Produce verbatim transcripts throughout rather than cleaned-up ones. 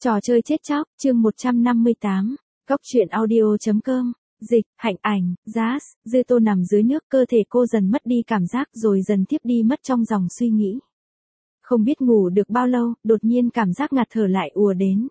Trò chơi chết chóc, chương một trăm năm mươi tám, Góc truyện audio.com, dịch, hạnh ảnh, Jazz, Dư Tô nằm dưới nước, cơ thể cô dần mất đi cảm giác rồi dần thiếp đi mất trong dòng suy nghĩ. Không biết ngủ được bao lâu, đột nhiên cảm giác ngạt thở lại ùa đến.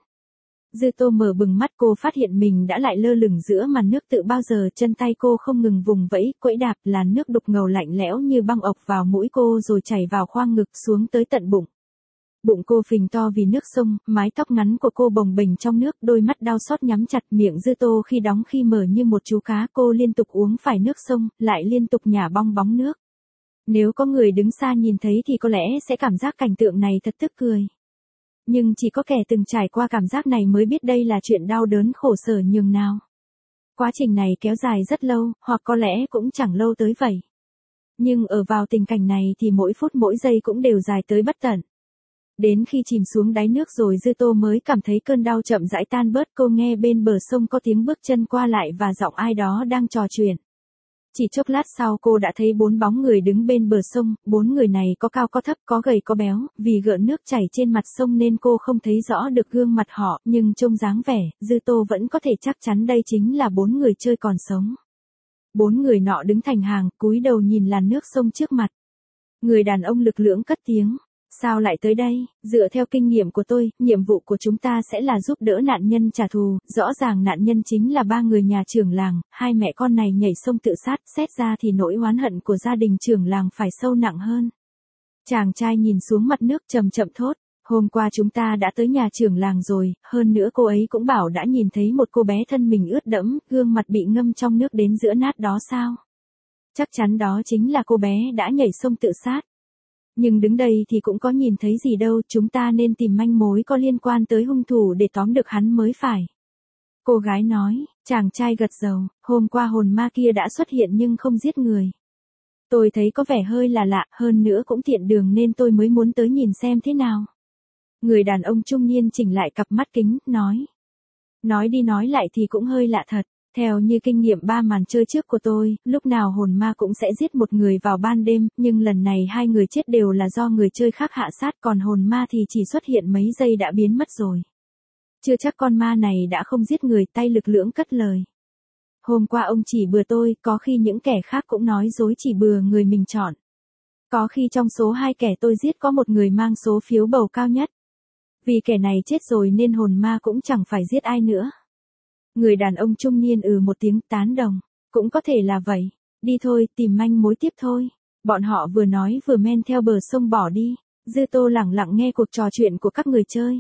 Dư Tô mở bừng mắt, cô phát hiện mình đã lại lơ lửng giữa màn nước tự bao giờ, chân tay cô không ngừng vùng vẫy, quẫy đạp, làn nước đục ngầu lạnh lẽo như băng ộc vào mũi cô rồi chảy vào khoang ngực xuống tới tận bụng. Bụng cô phình to vì nước sông, mái tóc ngắn của cô bồng bềnh trong nước, đôi mắt đau xót nhắm chặt, miệng Dư Tô khi đóng khi mở như một chú cá, cô liên tục uống phải nước sông, lại liên tục nhả bong bóng nước. Nếu có người đứng xa nhìn thấy thì có lẽ sẽ cảm giác cảnh tượng này thật tức cười. Nhưng chỉ có kẻ từng trải qua cảm giác này mới biết đây là chuyện đau đớn khổ sở nhường nào. Quá trình này kéo dài rất lâu, hoặc có lẽ cũng chẳng lâu tới vậy. Nhưng ở vào tình cảnh này thì mỗi phút mỗi giây cũng đều dài tới bất tận. Đến khi chìm xuống đáy nước rồi Dư Tô mới cảm thấy cơn đau chậm rãi tan bớt, cô nghe bên bờ sông có tiếng bước chân qua lại và giọng ai đó đang trò chuyện. Chỉ chốc lát sau cô đã thấy bốn bóng người đứng bên bờ sông, bốn người này có cao có thấp, có gầy có béo, vì gợn nước chảy trên mặt sông nên cô không thấy rõ được gương mặt họ, nhưng trông dáng vẻ, Dư Tô vẫn có thể chắc chắn đây chính là bốn người chơi còn sống. Bốn người nọ đứng thành hàng, cúi đầu nhìn làn nước sông trước mặt. Người đàn ông lực lưỡng cất tiếng. Sao lại tới đây? Dựa theo kinh nghiệm của tôi, nhiệm vụ của chúng ta sẽ là giúp đỡ nạn nhân trả thù, rõ ràng nạn nhân chính là ba người nhà trưởng làng, hai mẹ con này nhảy sông tự sát, xét ra thì nỗi oán hận của gia đình trưởng làng phải sâu nặng hơn. Chàng trai nhìn xuống mặt nước chậm chậm thốt, hôm qua chúng ta đã tới nhà trưởng làng rồi, hơn nữa cô ấy cũng bảo đã nhìn thấy một cô bé thân mình ướt đẫm, gương mặt bị ngâm trong nước đến giữa nát đó sao? Chắc chắn đó chính là cô bé đã nhảy sông tự sát. Nhưng đứng đây thì cũng có nhìn thấy gì đâu, chúng ta nên tìm manh mối có liên quan tới hung thủ để tóm được hắn mới phải. Cô gái nói, chàng trai gật đầu, hôm qua hồn ma kia đã xuất hiện nhưng không giết người. Tôi thấy có vẻ hơi là lạ, hơn nữa cũng tiện đường nên tôi mới muốn tới nhìn xem thế nào. Người đàn ông trung niên chỉnh lại cặp mắt kính, nói. Nói đi nói lại thì cũng hơi lạ thật. Theo như kinh nghiệm ba màn chơi trước của tôi, lúc nào hồn ma cũng sẽ giết một người vào ban đêm, nhưng lần này hai người chết đều là do người chơi khác hạ sát, còn hồn ma thì chỉ xuất hiện mấy giây đã biến mất rồi. Chưa chắc con ma này đã không giết người, tay lực lưỡng cất lời. Hôm qua ông chỉ bừa tôi, có khi những kẻ khác cũng nói dối chỉ bừa người mình chọn. Có khi trong số hai kẻ tôi giết có một người mang số phiếu bầu cao nhất. Vì kẻ này chết rồi nên hồn ma cũng chẳng phải giết ai nữa. Người đàn ông trung niên ừ một tiếng tán đồng, cũng có thể là vậy, đi thôi, tìm manh mối tiếp thôi. Bọn họ vừa nói vừa men theo bờ sông bỏ đi, Dư Tô lẳng lặng nghe cuộc trò chuyện của các người chơi.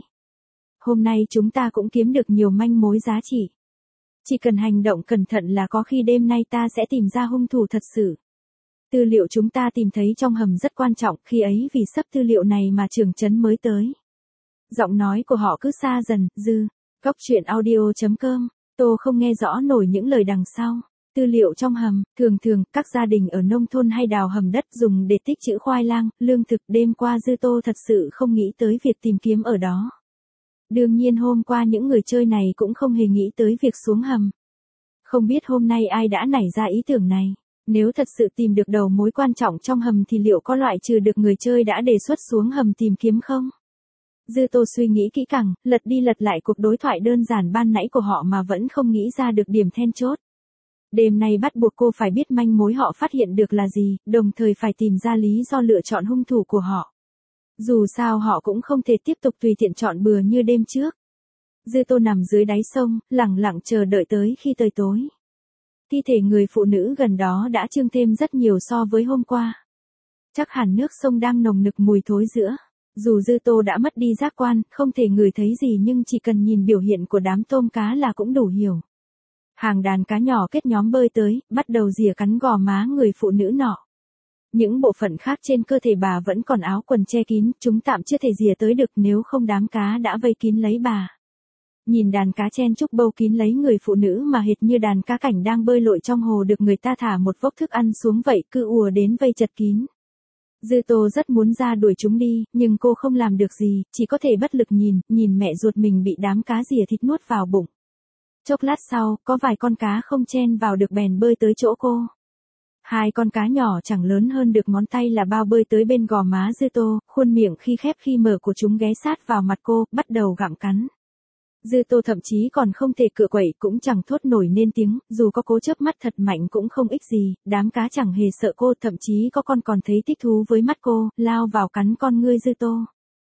Hôm nay chúng ta cũng kiếm được nhiều manh mối giá trị. Chỉ cần hành động cẩn thận là có khi đêm nay ta sẽ tìm ra hung thủ thật sự. Tư liệu chúng ta tìm thấy trong hầm rất quan trọng, khi ấy vì sắp tư liệu này mà trưởng trấn mới tới. Giọng nói của họ cứ xa dần, Dư, Góc truyện audio.com. Tô không nghe rõ nổi những lời đằng sau. Tư liệu trong hầm, thường thường, các gia đình ở nông thôn hay đào hầm đất dùng để tích trữ khoai lang, lương thực. Đêm qua Dư Tô thật sự không nghĩ tới việc tìm kiếm ở đó. Đương nhiên hôm qua những người chơi này cũng không hề nghĩ tới việc xuống hầm. Không biết hôm nay ai đã nảy ra ý tưởng này. Nếu thật sự tìm được đầu mối quan trọng trong hầm thì liệu có loại trừ được người chơi đã đề xuất xuống hầm tìm kiếm không? Dư Tô suy nghĩ kỹ càng, lật đi lật lại cuộc đối thoại đơn giản ban nãy của họ mà vẫn không nghĩ ra được điểm then chốt. Đêm nay bắt buộc cô phải biết manh mối họ phát hiện được là gì, đồng thời phải tìm ra lý do lựa chọn hung thủ của họ. Dù sao họ cũng không thể tiếp tục tùy tiện chọn bừa như đêm trước. Dư Tô nằm dưới đáy sông, lẳng lặng chờ đợi tới khi trời tối. Thi thể người phụ nữ gần đó đã chưng thêm rất nhiều so với hôm qua. Chắc hẳn nước sông đang nồng nực mùi thối rữa. Dù Dư Tô đã mất đi giác quan, không thể ngửi thấy gì nhưng chỉ cần nhìn biểu hiện của đám tôm cá là cũng đủ hiểu. Hàng đàn cá nhỏ kết nhóm bơi tới, bắt đầu rỉa cắn gò má người phụ nữ nọ. Những bộ phận khác trên cơ thể bà vẫn còn áo quần che kín, chúng tạm chưa thể rỉa tới được nếu không đám cá đã vây kín lấy bà. Nhìn đàn cá chen chúc bâu kín lấy người phụ nữ mà hệt như đàn cá cảnh đang bơi lội trong hồ được người ta thả một vốc thức ăn xuống vậy, cứ ùa đến vây chật kín. Dư Tô rất muốn ra đuổi chúng đi, nhưng cô không làm được gì, chỉ có thể bất lực nhìn, nhìn mẹ ruột mình bị đám cá rỉa thịt nuốt vào bụng. Chốc lát sau, có vài con cá không chen vào được bèn bơi tới chỗ cô. Hai con cá nhỏ chẳng lớn hơn được ngón tay là bao bơi tới bên gò má Dư Tô, khuôn miệng khi khép khi mở của chúng ghé sát vào mặt cô, bắt đầu gặm cắn. Dư Tô thậm chí còn không thể cựa quậy cũng chẳng thốt nổi nên tiếng, dù có cố chớp mắt thật mạnh cũng không ích gì, đám cá chẳng hề sợ cô, thậm chí có con còn thấy thích thú với mắt cô, lao vào cắn con ngươi Dư Tô.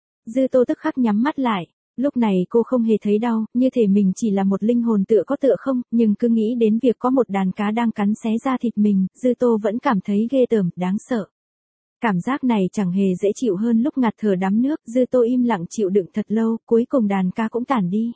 Dư Tô tức khắc nhắm mắt lại, lúc này cô không hề thấy đau, như thể mình chỉ là một linh hồn tựa có tựa không, nhưng cứ nghĩ đến việc có một đàn cá đang cắn xé da thịt mình, Dư Tô vẫn cảm thấy ghê tởm, đáng sợ. Cảm giác này chẳng hề dễ chịu hơn lúc ngạt thở đắm nước, Dư Tô im lặng chịu đựng thật lâu, cuối cùng đàn cá cũng tản đi.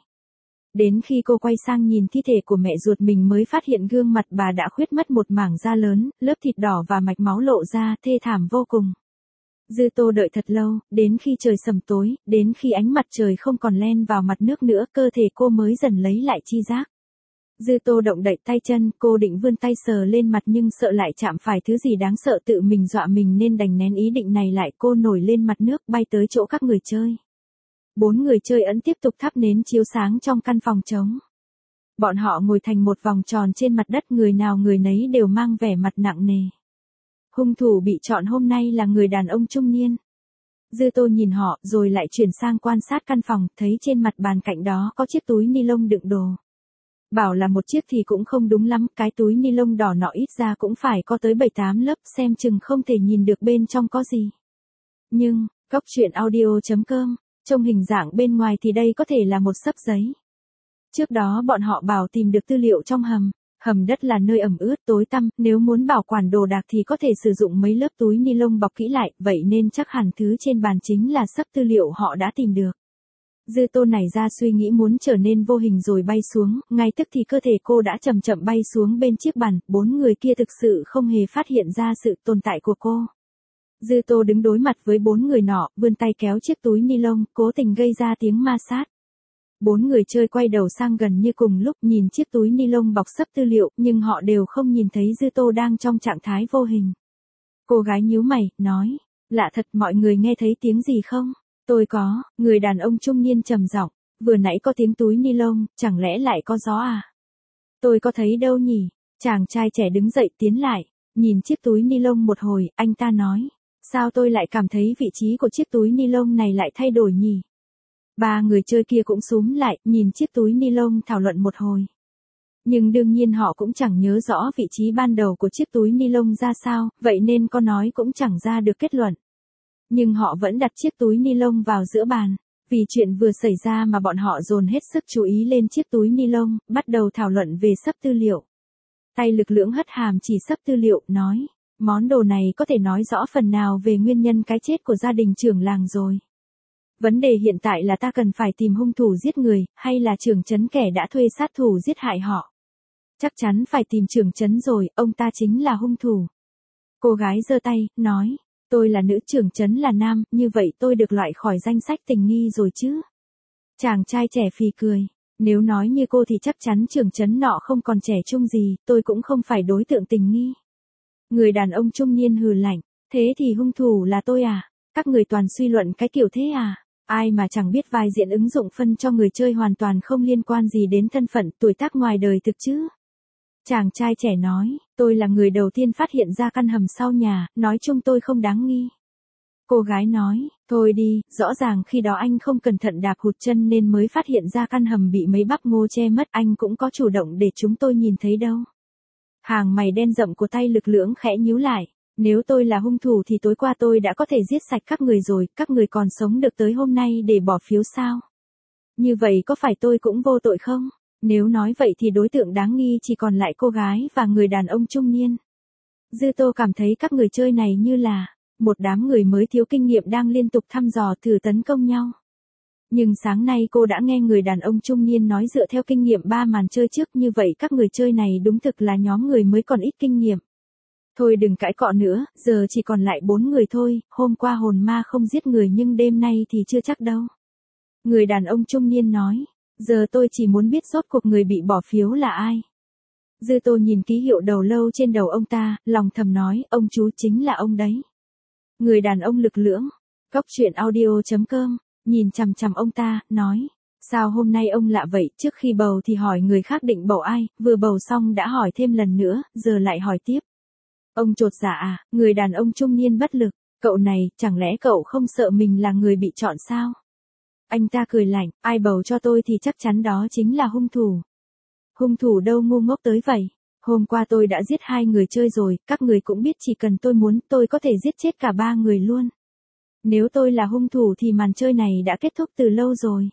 Đến khi cô quay sang nhìn thi thể của mẹ ruột mình mới phát hiện gương mặt bà đã khuyết mất một mảng da lớn, lớp thịt đỏ và mạch máu lộ ra, thê thảm vô cùng. Dư Tô đợi thật lâu, đến khi trời sầm tối, đến khi ánh mặt trời không còn len vào mặt nước nữa, cơ thể cô mới dần lấy lại chi giác. Dư Tô động đậy tay chân, cô định vươn tay sờ lên mặt nhưng sợ lại chạm phải thứ gì đáng sợ tự mình dọa mình nên đành nén ý định này lại. Cô nổi lên mặt nước bay tới chỗ các người chơi. Bốn người chơi ẩn tiếp tục thắp nến chiếu sáng trong căn phòng trống. Bọn họ ngồi thành một vòng tròn trên mặt đất, người nào người nấy đều mang vẻ mặt nặng nề. Hung thủ bị chọn hôm nay là người đàn ông trung niên. Dư Tô nhìn họ rồi lại chuyển sang quan sát căn phòng, thấy trên mặt bàn cạnh đó có chiếc túi ni lông đựng đồ. Bảo là một chiếc thì cũng không đúng lắm, cái túi ni lông đỏ nọ ít ra cũng phải có tới bảy tám lớp, xem chừng không thể nhìn được bên trong có gì. Nhưng, góc truyện audio chấm com, trông hình dạng bên ngoài thì đây có thể là một xấp giấy. Trước đó bọn họ bảo tìm được tư liệu trong hầm. Hầm đất là nơi ẩm ướt tối tăm, nếu muốn bảo quản đồ đạc thì có thể sử dụng mấy lớp túi ni lông bọc kỹ lại, vậy nên chắc hẳn thứ trên bàn chính là xấp tư liệu họ đã tìm được. Dư Tô nảy ra suy nghĩ muốn trở nên vô hình rồi bay xuống, ngay tức thì cơ thể cô đã chậm chậm bay xuống bên chiếc bàn, bốn người kia thực sự không hề phát hiện ra sự tồn tại của cô. Dư Tô đứng đối mặt với bốn người nọ, vươn tay kéo chiếc túi ni lông, cố tình gây ra tiếng ma sát. Bốn người chơi quay đầu sang gần như cùng lúc nhìn chiếc túi ni lông bọc xấp tư liệu, nhưng họ đều không nhìn thấy Dư Tô đang trong trạng thái vô hình. Cô gái nhíu mày, nói, lạ thật, mọi người nghe thấy tiếng gì không? Tôi có, người đàn ông trung niên trầm giọng, vừa nãy có tiếng túi ni lông, chẳng lẽ lại có gió à? Tôi có thấy đâu nhỉ? Chàng trai trẻ đứng dậy tiến lại, nhìn chiếc túi ni lông một hồi, anh ta nói, sao tôi lại cảm thấy vị trí của chiếc túi ni lông này lại thay đổi nhỉ? Ba người chơi kia cũng xúm lại, nhìn chiếc túi ni lông thảo luận một hồi. Nhưng đương nhiên họ cũng chẳng nhớ rõ vị trí ban đầu của chiếc túi ni lông ra sao, vậy nên có nói cũng chẳng ra được kết luận. Nhưng họ vẫn đặt chiếc túi ni lông vào giữa bàn. Vì chuyện vừa xảy ra mà bọn họ dồn hết sức chú ý lên chiếc túi ni lông, bắt đầu thảo luận về xấp tư liệu. Tay lực lưỡng hất hàm chỉ xấp tư liệu, nói, món đồ này có thể nói rõ phần nào về nguyên nhân cái chết của gia đình trưởng làng rồi. Vấn đề hiện tại là ta cần phải tìm hung thủ giết người, hay là trưởng trấn kẻ đã thuê sát thủ giết hại họ. Chắc chắn phải tìm trưởng trấn rồi, ông ta chính là hung thủ. Cô gái giơ tay, nói, tôi là nữ, trưởng trấn là nam, như vậy tôi được loại khỏi danh sách tình nghi rồi chứ. Chàng trai trẻ phì cười, nếu nói như cô thì chắc chắn trưởng trấn nọ không còn trẻ trung gì, tôi cũng không phải đối tượng tình nghi. Người đàn ông trung niên hừ lạnh, thế thì hung thủ là tôi à? Các người toàn suy luận cái kiểu thế à? Ai mà chẳng biết vai diễn ứng dụng phân cho người chơi hoàn toàn không liên quan gì đến thân phận, tuổi tác ngoài đời thực chứ. Chàng trai trẻ nói, tôi là người đầu tiên phát hiện ra căn hầm sau nhà, nói chung tôi không đáng nghi. Cô gái nói, thôi đi, rõ ràng khi đó anh không cẩn thận đạp hụt chân nên mới phát hiện ra căn hầm bị mấy bắp ngô che mất, anh cũng có chủ động để chúng tôi nhìn thấy đâu. Hàng mày đen rậm của tay lực lưỡng khẽ nhíu lại. Nếu tôi là hung thủ thì tối qua tôi đã có thể giết sạch các người rồi, các người còn sống được tới hôm nay để bỏ phiếu sao? Như vậy có phải tôi cũng vô tội không? Nếu nói vậy thì đối tượng đáng nghi chỉ còn lại cô gái và người đàn ông trung niên. Dư Tô cảm thấy các người chơi này như là một đám người mới thiếu kinh nghiệm đang liên tục thăm dò thử tấn công nhau. Nhưng sáng nay cô đã nghe người đàn ông trung niên nói dựa theo kinh nghiệm ba màn chơi trước, như vậy các người chơi này đúng thực là nhóm người mới còn ít kinh nghiệm. Thôi đừng cãi cọ nữa, giờ chỉ còn lại bốn người thôi, hôm qua hồn ma không giết người nhưng đêm nay thì chưa chắc đâu. Người đàn ông trung niên nói, giờ tôi chỉ muốn biết rốt cuộc người bị bỏ phiếu là ai. Dư Tô nhìn ký hiệu đầu lâu trên đầu ông ta, lòng thầm nói, ông chú chính là ông đấy. Người đàn ông lực lưỡng, góc truyện audio chấm com, nhìn chằm chằm ông ta, nói, sao hôm nay ông lạ vậy, trước khi bầu thì hỏi người khác định bầu ai, vừa bầu xong đã hỏi thêm lần nữa, giờ lại hỏi tiếp. Ông chột dạ à? Người đàn ông trung niên bất lực, cậu này, chẳng lẽ cậu không sợ mình là người bị chọn sao? Anh ta cười lạnh, ai bầu cho tôi thì chắc chắn đó chính là hung thủ. Hung thủ đâu ngu ngốc tới vậy. Hôm qua tôi đã giết hai người chơi rồi, các người cũng biết chỉ cần tôi muốn tôi có thể giết chết cả ba người luôn. Nếu tôi là hung thủ thì màn chơi này đã kết thúc từ lâu rồi.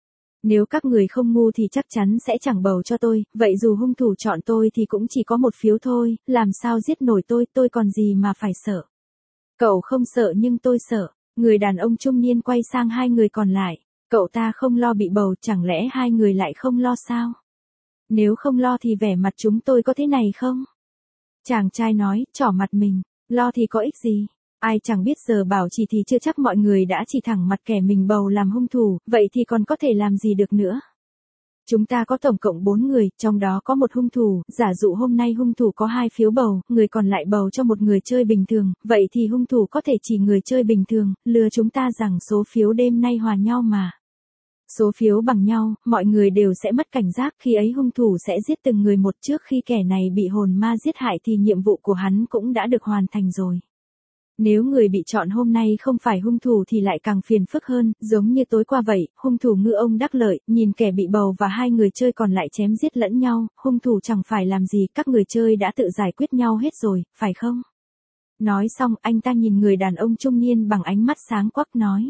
Nếu các người không ngu thì chắc chắn sẽ chẳng bầu cho tôi, vậy dù hung thủ chọn tôi thì cũng chỉ có một phiếu thôi, làm sao giết nổi tôi, tôi còn gì mà phải sợ. Cậu không sợ nhưng tôi sợ. Người đàn ông trung niên quay sang hai người còn lại, cậu ta không lo bị bầu, chẳng lẽ hai người lại không lo sao? Nếu không lo thì vẻ mặt chúng tôi có thế này không? Chàng trai nói, trỏ mặt mình, lo thì có ích gì? Ai chẳng biết giờ bảo chỉ thì chưa chắc mọi người đã chỉ thẳng mặt kẻ mình bầu làm hung thủ, vậy thì còn có thể làm gì được nữa? Chúng ta có tổng cộng bốn người, trong đó có một hung thủ, giả dụ hôm nay hung thủ có hai phiếu bầu, người còn lại bầu cho một người chơi bình thường, vậy thì hung thủ có thể chỉ người chơi bình thường, lừa chúng ta rằng số phiếu đêm nay hòa nhau mà. Số phiếu bằng nhau, mọi người đều sẽ mất cảnh giác, khi ấy hung thủ sẽ giết từng người một trước khi kẻ này bị hồn ma giết hại thì nhiệm vụ của hắn cũng đã được hoàn thành rồi. Nếu người bị chọn hôm nay không phải hung thủ thì lại càng phiền phức hơn, giống như tối qua vậy, hung thủ ngư ông đắc lợi, nhìn kẻ bị bầu và hai người chơi còn lại chém giết lẫn nhau, hung thủ chẳng phải làm gì, các người chơi đã tự giải quyết nhau hết rồi, phải không? Nói xong, anh ta nhìn người đàn ông trung niên bằng ánh mắt sáng quắc nói.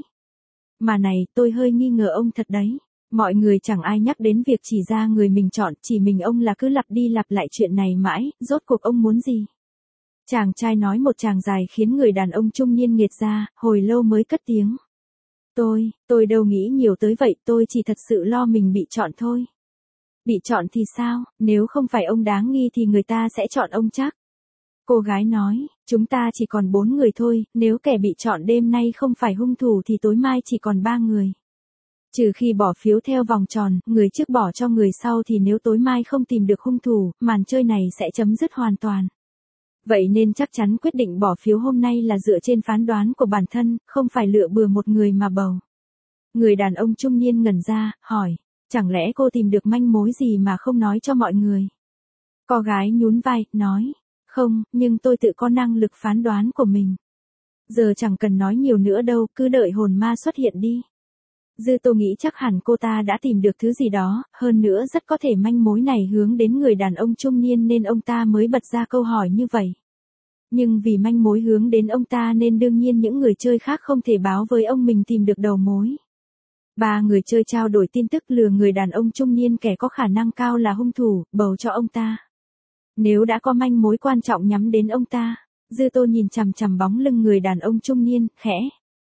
Mà này, tôi hơi nghi ngờ ông thật đấy. Mọi người chẳng ai nhắc đến việc chỉ ra người mình chọn, chỉ mình ông là cứ lặp đi lặp lại chuyện này mãi, rốt cuộc ông muốn gì? Chàng trai nói một tràng dài khiến người đàn ông trung niên nghiệt ra, hồi lâu mới cất tiếng. Tôi, tôi đâu nghĩ nhiều tới vậy, tôi chỉ thật sự lo mình bị chọn thôi. Bị chọn thì sao, nếu không phải ông đáng nghi thì người ta sẽ chọn ông chắc. Cô gái nói, chúng ta chỉ còn bốn người thôi, nếu kẻ bị chọn đêm nay không phải hung thủ thì tối mai chỉ còn ba người. Trừ khi bỏ phiếu theo vòng tròn, người trước bỏ cho người sau thì nếu tối mai không tìm được hung thủ, màn chơi này sẽ chấm dứt hoàn toàn. Vậy nên chắc chắn quyết định bỏ phiếu hôm nay là dựa trên phán đoán của bản thân, không phải lựa bừa một người mà bầu. Người đàn ông trung niên ngẩn ra, hỏi, chẳng lẽ cô tìm được manh mối gì mà không nói cho mọi người? Cô gái nhún vai, nói, không, nhưng tôi tự có năng lực phán đoán của mình. Giờ chẳng cần nói nhiều nữa đâu, cứ đợi hồn ma xuất hiện đi. Dư Tô nghĩ chắc hẳn cô ta đã tìm được thứ gì đó, hơn nữa rất có thể manh mối này hướng đến người đàn ông trung niên nên ông ta mới bật ra câu hỏi như vậy. Nhưng vì manh mối hướng đến ông ta nên đương nhiên những người chơi khác không thể báo với ông mình tìm được đầu mối. Ba người chơi trao đổi tin tức lừa người đàn ông trung niên kẻ có khả năng cao là hung thủ, bầu cho ông ta. Nếu đã có manh mối quan trọng nhắm đến ông ta, Dư Tô nhìn chằm chằm bóng lưng người đàn ông trung niên, khẽ.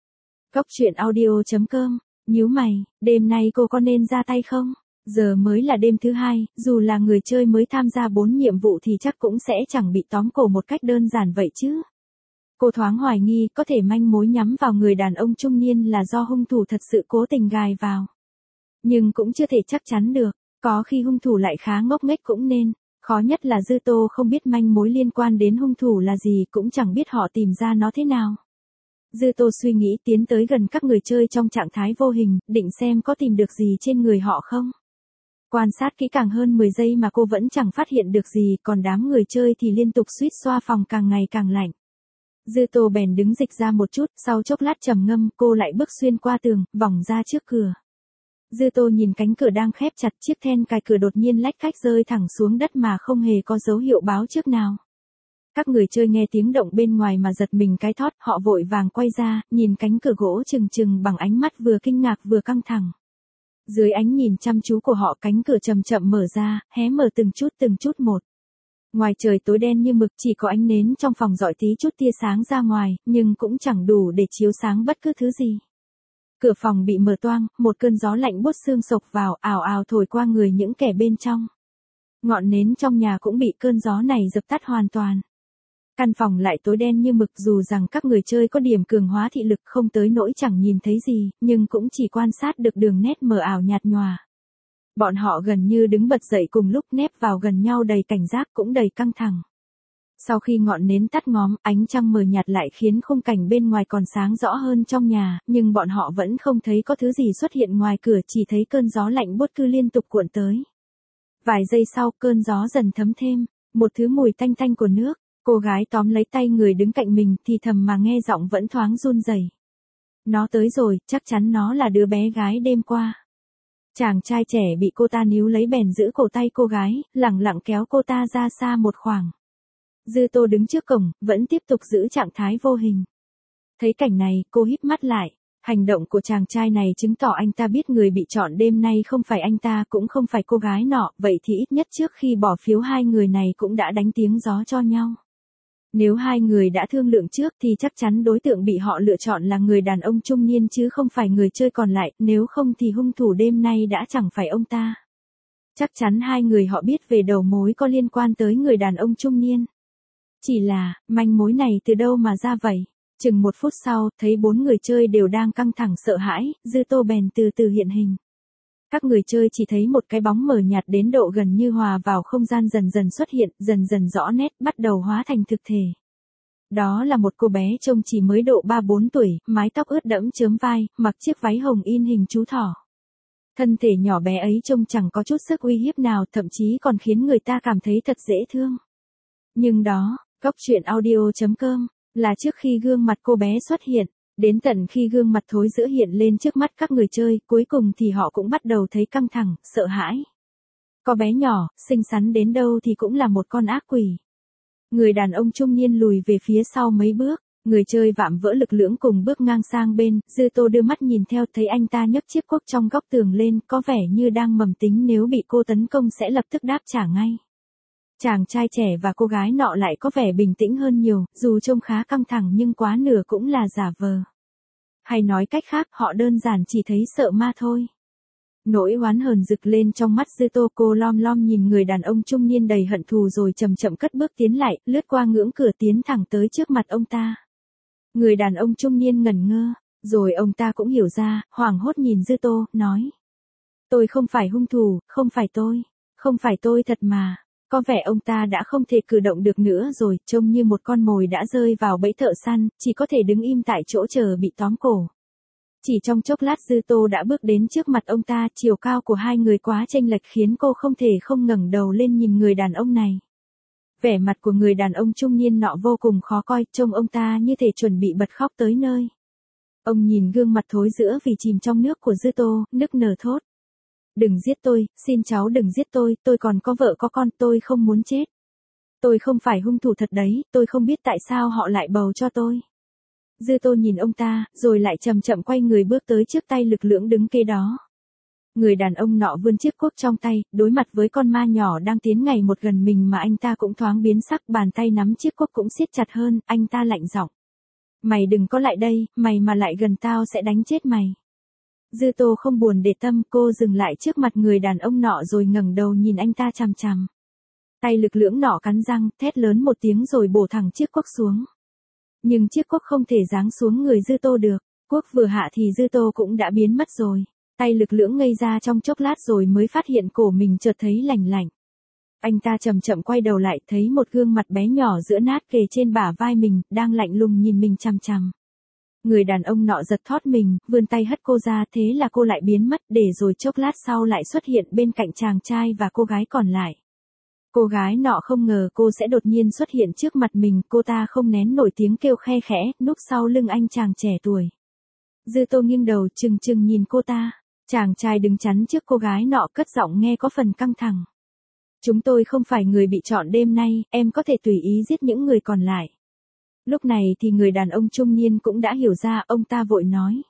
Cốc truyện audio chấm com, nhíu mày, đêm nay cô có nên ra tay không? Giờ mới là đêm thứ hai, dù là người chơi mới tham gia bốn nhiệm vụ thì chắc cũng sẽ chẳng bị tóm cổ một cách đơn giản vậy chứ. Cô thoáng hoài nghi có thể manh mối nhắm vào người đàn ông trung niên là do hung thủ thật sự cố tình gài vào. Nhưng cũng chưa thể chắc chắn được, có khi hung thủ lại khá ngốc nghếch cũng nên. Khó nhất là Dư Tô không biết manh mối liên quan đến hung thủ là gì, cũng chẳng biết họ tìm ra nó thế nào. Dư Tô suy nghĩ tiến tới gần các người chơi trong trạng thái vô hình, định xem có tìm được gì trên người họ không. Quan sát kỹ càng hơn mười giây mà cô vẫn chẳng phát hiện được gì, còn đám người chơi thì liên tục suýt xoa phòng càng ngày càng lạnh. Dư Tô bèn đứng dịch ra một chút, sau chốc lát trầm ngâm, cô lại bước xuyên qua tường, vòng ra trước cửa. Dư Tô nhìn cánh cửa đang khép chặt, chiếc then cài cửa đột nhiên lách cách rơi thẳng xuống đất mà không hề có dấu hiệu báo trước nào. Các người chơi nghe tiếng động bên ngoài mà giật mình cái thót, họ vội vàng quay ra, nhìn cánh cửa gỗ trừng trừng bằng ánh mắt vừa kinh ngạc vừa căng thẳng. Dưới ánh nhìn chăm chú của họ, cánh cửa chậm chậm mở ra, hé mở từng chút từng chút một. Ngoài trời tối đen như mực, chỉ có ánh nến trong phòng rọi tí chút tia sáng ra ngoài, nhưng cũng chẳng đủ để chiếu sáng bất cứ thứ gì. Cửa phòng bị mở toang, một cơn gió lạnh buốt xương sộc vào, ào ào thổi qua người những kẻ bên trong. Ngọn nến trong nhà cũng bị cơn gió này dập tắt hoàn toàn. Căn phòng lại tối đen như mực, dù rằng các người chơi có điểm cường hóa thị lực không tới nỗi chẳng nhìn thấy gì, nhưng cũng chỉ quan sát được đường nét mờ ảo nhạt nhòa. Bọn họ gần như đứng bật dậy cùng lúc, nép vào gần nhau đầy cảnh giác cũng đầy căng thẳng. Sau khi ngọn nến tắt ngóm, ánh trăng mờ nhạt lại khiến khung cảnh bên ngoài còn sáng rõ hơn trong nhà, nhưng bọn họ vẫn không thấy có thứ gì xuất hiện ngoài cửa, chỉ thấy cơn gió lạnh buốt cứ liên tục cuộn tới. Vài giây sau, cơn gió dần thấm thêm, một thứ mùi tanh tanh của nước. Cô gái tóm lấy tay người đứng cạnh mình thì thầm mà nghe giọng vẫn thoáng run rẩy. Nó tới rồi, chắc chắn nó là đứa bé gái đêm qua. Chàng trai trẻ bị cô ta níu lấy bèn giữ cổ tay cô gái, lẳng lặng kéo cô ta ra xa một khoảng. Dư Tô đứng trước cổng, vẫn tiếp tục giữ trạng thái vô hình. Thấy cảnh này, cô híp mắt lại. Hành động của chàng trai này chứng tỏ anh ta biết người bị chọn đêm nay không phải anh ta cũng không phải cô gái nọ, vậy thì ít nhất trước khi bỏ phiếu hai người này cũng đã đánh tiếng gió cho nhau. Nếu hai người đã thương lượng trước thì chắc chắn đối tượng bị họ lựa chọn là người đàn ông trung niên chứ không phải người chơi còn lại, nếu không thì hung thủ đêm nay đã chẳng phải ông ta. Chắc chắn hai người họ biết về đầu mối có liên quan tới người đàn ông trung niên. Chỉ là, manh mối này từ đâu mà ra vậy? Chừng một phút sau, thấy bốn người chơi đều đang căng thẳng sợ hãi, Dư Tô bèn từ từ hiện hình. Các người chơi chỉ thấy một cái bóng mờ nhạt đến độ gần như hòa vào không gian dần dần xuất hiện, dần dần rõ nét, bắt đầu hóa thành thực thể. Đó là một cô bé trông chỉ mới độ ba bốn tuổi, mái tóc ướt đẫm chớm vai, mặc chiếc váy hồng in hình chú thỏ. Thân thể nhỏ bé ấy trông chẳng có chút sức uy hiếp nào, thậm chí còn khiến người ta cảm thấy thật dễ thương. Nhưng đó, Góc truyện audio chấm com, là trước khi gương mặt cô bé xuất hiện, đến tận khi gương mặt thối rữa hiện lên trước mắt các người chơi, cuối cùng thì họ cũng bắt đầu thấy căng thẳng, sợ hãi. Có bé nhỏ, xinh xắn đến đâu thì cũng là một con ác quỷ. Người đàn ông trung niên lùi về phía sau mấy bước, người chơi vạm vỡ lực lưỡng cùng bước ngang sang bên, Dư Tô đưa mắt nhìn theo thấy anh ta nhấc chiếc cuốc trong góc tường lên, có vẻ như đang mầm tính nếu bị cô tấn công sẽ lập tức đáp trả ngay. Chàng trai trẻ và cô gái nọ lại có vẻ bình tĩnh hơn nhiều, dù trông khá căng thẳng nhưng quá nửa cũng là giả vờ. Hay nói cách khác, họ đơn giản chỉ thấy sợ ma thôi. Nỗi oán hờn rực lên trong mắt Dư Tô, cô lom lom nhìn người đàn ông trung niên đầy hận thù rồi chậm chậm cất bước tiến lại, lướt qua ngưỡng cửa tiến thẳng tới trước mặt ông ta. Người đàn ông trung niên ngẩn ngơ, rồi ông ta cũng hiểu ra, hoảng hốt nhìn Dư Tô, nói. Tôi không phải hung thủ, không phải tôi, không phải tôi thật mà. Có vẻ ông ta đã không thể cử động được nữa rồi, trông như một con mồi đã rơi vào bẫy thợ săn, chỉ có thể đứng im tại chỗ chờ bị tóm cổ. Chỉ trong chốc lát Dư Tô đã bước đến trước mặt ông ta, chiều cao của hai người quá chênh lệch khiến cô không thể không ngẩng đầu lên nhìn người đàn ông này. Vẻ mặt của người đàn ông trung niên nọ vô cùng khó coi, trông ông ta như thể chuẩn bị bật khóc tới nơi. Ông nhìn gương mặt thối rữa vì chìm trong nước của Dư Tô, nức nở thốt. Đừng giết tôi, xin cháu đừng giết tôi, tôi còn có vợ có con, tôi không muốn chết. Tôi không phải hung thủ thật đấy, tôi không biết tại sao họ lại bầu cho tôi. Dư Tô nhìn ông ta, rồi lại chậm chậm quay người bước tới trước tay lực lưỡng đứng kế đó. Người đàn ông nọ vươn chiếc cuốc trong tay, đối mặt với con ma nhỏ đang tiến ngày một gần mình mà anh ta cũng thoáng biến sắc, bàn tay nắm chiếc cuốc cũng siết chặt hơn, anh ta lạnh giọng. Mày đừng có lại đây, mày mà lại gần tao sẽ đánh chết mày. Dư Tô không buồn để tâm, cô dừng lại trước mặt người đàn ông nọ rồi ngẩng đầu nhìn anh ta chằm chằm. Tay lực lưỡng nọ cắn răng, thét lớn một tiếng rồi bổ thẳng chiếc cuốc xuống. Nhưng chiếc cuốc không thể giáng xuống người Dư Tô được, cuốc vừa hạ thì Dư Tô cũng đã biến mất rồi. Tay lực lưỡng ngây ra trong chốc lát rồi mới phát hiện cổ mình chợt thấy lạnh lạnh. Anh ta chậm chậm quay đầu lại, thấy một gương mặt bé nhỏ giữa nát kề trên bả vai mình, đang lạnh lùng nhìn mình chằm chằm. Người đàn ông nọ giật thót mình, vươn tay hất cô ra, thế là cô lại biến mất, để rồi chốc lát sau lại xuất hiện bên cạnh chàng trai và cô gái còn lại. Cô gái nọ không ngờ cô sẽ đột nhiên xuất hiện trước mặt mình, cô ta không nén nổi tiếng kêu khe khẽ, núp sau lưng anh chàng trẻ tuổi. Dư Tô nghiêng đầu chừng chừng nhìn cô ta, chàng trai đứng chắn trước cô gái nọ cất giọng nghe có phần căng thẳng. Chúng tôi không phải người bị chọn đêm nay, em có thể tùy ý giết những người còn lại. Lúc này thì người đàn ông trung niên cũng đã hiểu ra, ông ta vội nói.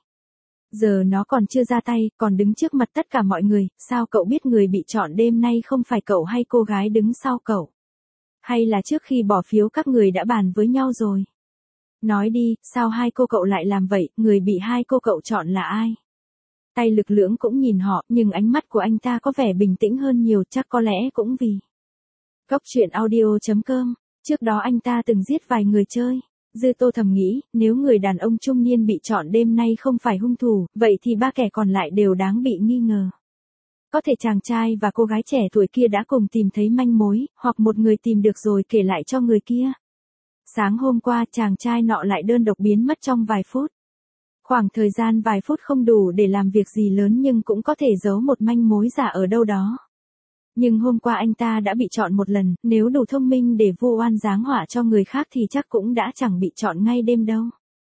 Giờ nó còn chưa ra tay, còn đứng trước mặt tất cả mọi người, sao cậu biết người bị chọn đêm nay không phải cậu hay cô gái đứng sau cậu? Hay là trước khi bỏ phiếu các người đã bàn với nhau rồi? Nói đi, sao hai cô cậu lại làm vậy, người bị hai cô cậu chọn là ai? Tay lực lưỡng cũng nhìn họ, nhưng ánh mắt của anh ta có vẻ bình tĩnh hơn nhiều, chắc có lẽ cũng vì. Góc truyện audio chấm com, trước đó anh ta từng giết vài người chơi. Dư Tô thầm nghĩ, nếu người đàn ông trung niên bị chọn đêm nay không phải hung thủ, vậy thì ba kẻ còn lại đều đáng bị nghi ngờ. Có thể chàng trai và cô gái trẻ tuổi kia đã cùng tìm thấy manh mối, hoặc một người tìm được rồi kể lại cho người kia. Sáng hôm qua chàng trai nọ lại đơn độc biến mất trong vài phút. Khoảng thời gian vài phút không đủ để làm việc gì lớn nhưng cũng có thể giấu một manh mối giả ở đâu đó. Nhưng hôm qua anh ta đã bị chọn một lần, nếu đủ thông minh để vu oan giáng họa cho người khác thì chắc cũng đã chẳng bị chọn ngay đêm đâu.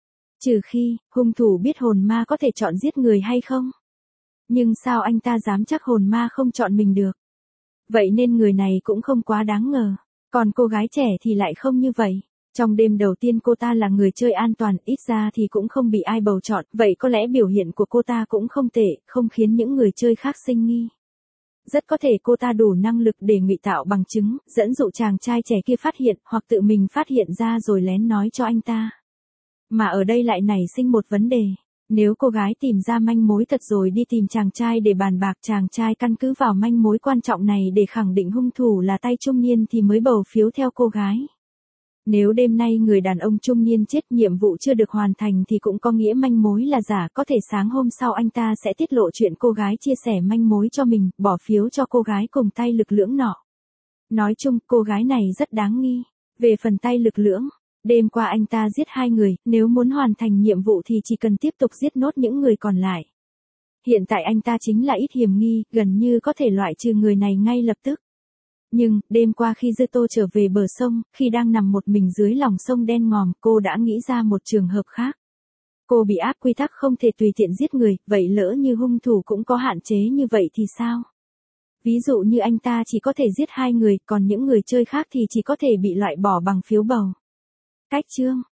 Trừ khi, hung thủ biết hồn ma có thể chọn giết người hay không? Nhưng sao anh ta dám chắc hồn ma không chọn mình được? Vậy nên người này cũng không quá đáng ngờ. Còn cô gái trẻ thì lại không như vậy. Trong đêm đầu tiên cô ta là người chơi an toàn, ít ra thì cũng không bị ai bầu chọn, vậy có lẽ biểu hiện của cô ta cũng không tệ, không khiến những người chơi khác sinh nghi. Rất có thể cô ta đủ năng lực để ngụy tạo bằng chứng, dẫn dụ chàng trai trẻ kia phát hiện, hoặc tự mình phát hiện ra rồi lén nói cho anh ta. Mà ở đây lại nảy sinh một vấn đề. Nếu cô gái tìm ra manh mối thật rồi đi tìm chàng trai để bàn bạc, chàng trai căn cứ vào manh mối quan trọng này để khẳng định hung thủ là tay trung niên thì mới bầu phiếu theo cô gái. Nếu đêm nay người đàn ông trung niên chết, nhiệm vụ chưa được hoàn thành thì cũng có nghĩa manh mối là giả, có thể sáng hôm sau anh ta sẽ tiết lộ chuyện cô gái chia sẻ manh mối cho mình, bỏ phiếu cho cô gái cùng tay lực lưỡng nọ. Nói chung, cô gái này rất đáng nghi. Về phần tay lực lưỡng, đêm qua anh ta giết hai người, nếu muốn hoàn thành nhiệm vụ thì chỉ cần tiếp tục giết nốt những người còn lại. Hiện tại anh ta chính là ít hiểm nghi, gần như có thể loại trừ người này ngay lập tức. Nhưng, đêm qua khi Dư Tô trở về bờ sông, khi đang nằm một mình dưới lòng sông đen ngòm, cô đã nghĩ ra một trường hợp khác. Cô bị áp quy tắc không thể tùy tiện giết người, vậy lỡ như hung thủ cũng có hạn chế như vậy thì sao? Ví dụ như anh ta chỉ có thể giết hai người, còn những người chơi khác thì chỉ có thể bị loại bỏ bằng phiếu bầu. Cách chương